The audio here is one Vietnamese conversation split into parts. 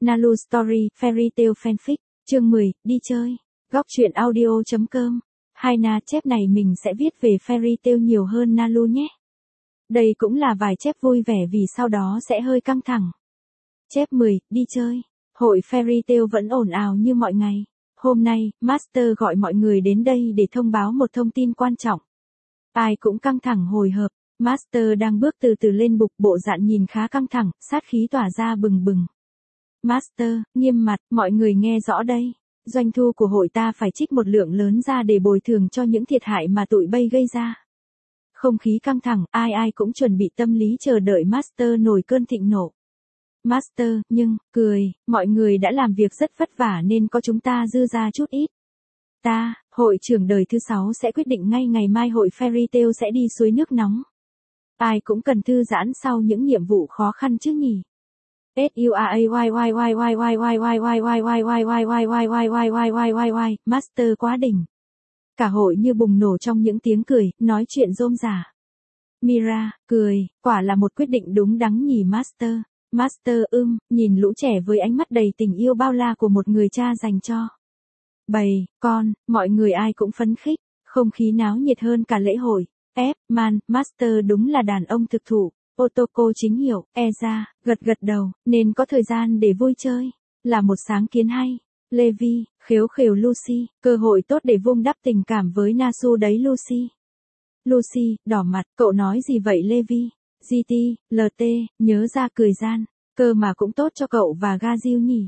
Nalu Story, Fairy Tail Fanfic, chương 10, đi chơi. Góc truyện audio.com. Haina chép này mình sẽ viết về Fairy Tail nhiều hơn Nalu nhé. Đây cũng là vài chép vui vẻ vì sau đó sẽ hơi căng thẳng. Chép 10, đi chơi. Hội Fairy Tail vẫn ồn ào như mọi ngày. Hôm nay, Master gọi mọi người đến đây để thông báo một thông tin quan trọng. Ai cũng căng thẳng hồi hộp. Master đang bước từ từ lên bục, bộ dạng nhìn khá căng thẳng, sát khí tỏa ra bừng bừng. Master, nghiêm mặt, mọi người nghe rõ đây. Doanh thu của hội ta phải trích một lượng lớn ra để bồi thường cho những thiệt hại mà tụi bay gây ra. Không khí căng thẳng, ai cũng chuẩn bị tâm lý chờ đợi Master nổi cơn thịnh nộ. Master, nhưng, cười, mọi người đã làm việc rất vất vả nên có chúng ta dư ra chút ít. Hội trưởng đời thứ 6 sẽ quyết định ngay ngày mai hội Fairy Tail sẽ đi suối nước nóng. Ai cũng cần thư giãn sau những nhiệm vụ khó khăn chứ nhỉ. Master quá đỉnh. Cả hội như bùng nổ trong những tiếng cười, nói chuyện rôm rả. Mira, cười, quả là một quyết định đúng đắn nhỉ Master. Master nhìn lũ trẻ với ánh mắt đầy tình yêu bao la của một người cha dành cho bầy, con, mọi người ai cũng phấn khích, không khí náo nhiệt hơn cả lễ hội. Master đúng là đàn ông thực thụ. Otoko chính hiểu, gật đầu, nên có thời gian để vui chơi. Là một sáng kiến hay. Levi, khếu khều Lucy, cơ hội tốt để vun đắp tình cảm với Nasu đấy Lucy. Lucy, đỏ mặt, cậu nói gì vậy Levi? GT, LT, nhớ ra cười gian. Cơ mà cũng tốt cho cậu và Gazil nhỉ.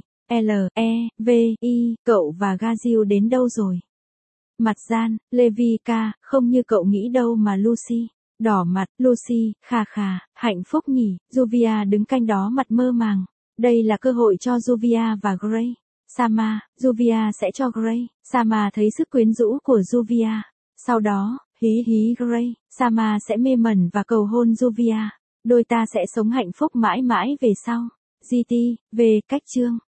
Cậu và Gazil đến đâu rồi? Mặt gian, Levi ca, không như cậu nghĩ đâu mà Lucy. Đỏ mặt, Lucy, khà, hạnh phúc nhỉ, Juvia đứng cạnh đó mặt mơ màng. Đây là cơ hội cho Juvia và Gray. Sama, Juvia sẽ cho Gray. Sama thấy sức quyến rũ của Juvia. Sau đó, Gray, Sama sẽ mê mẩn và cầu hôn Juvia. Đôi ta sẽ sống hạnh phúc mãi mãi về sau. GT, về cách chương.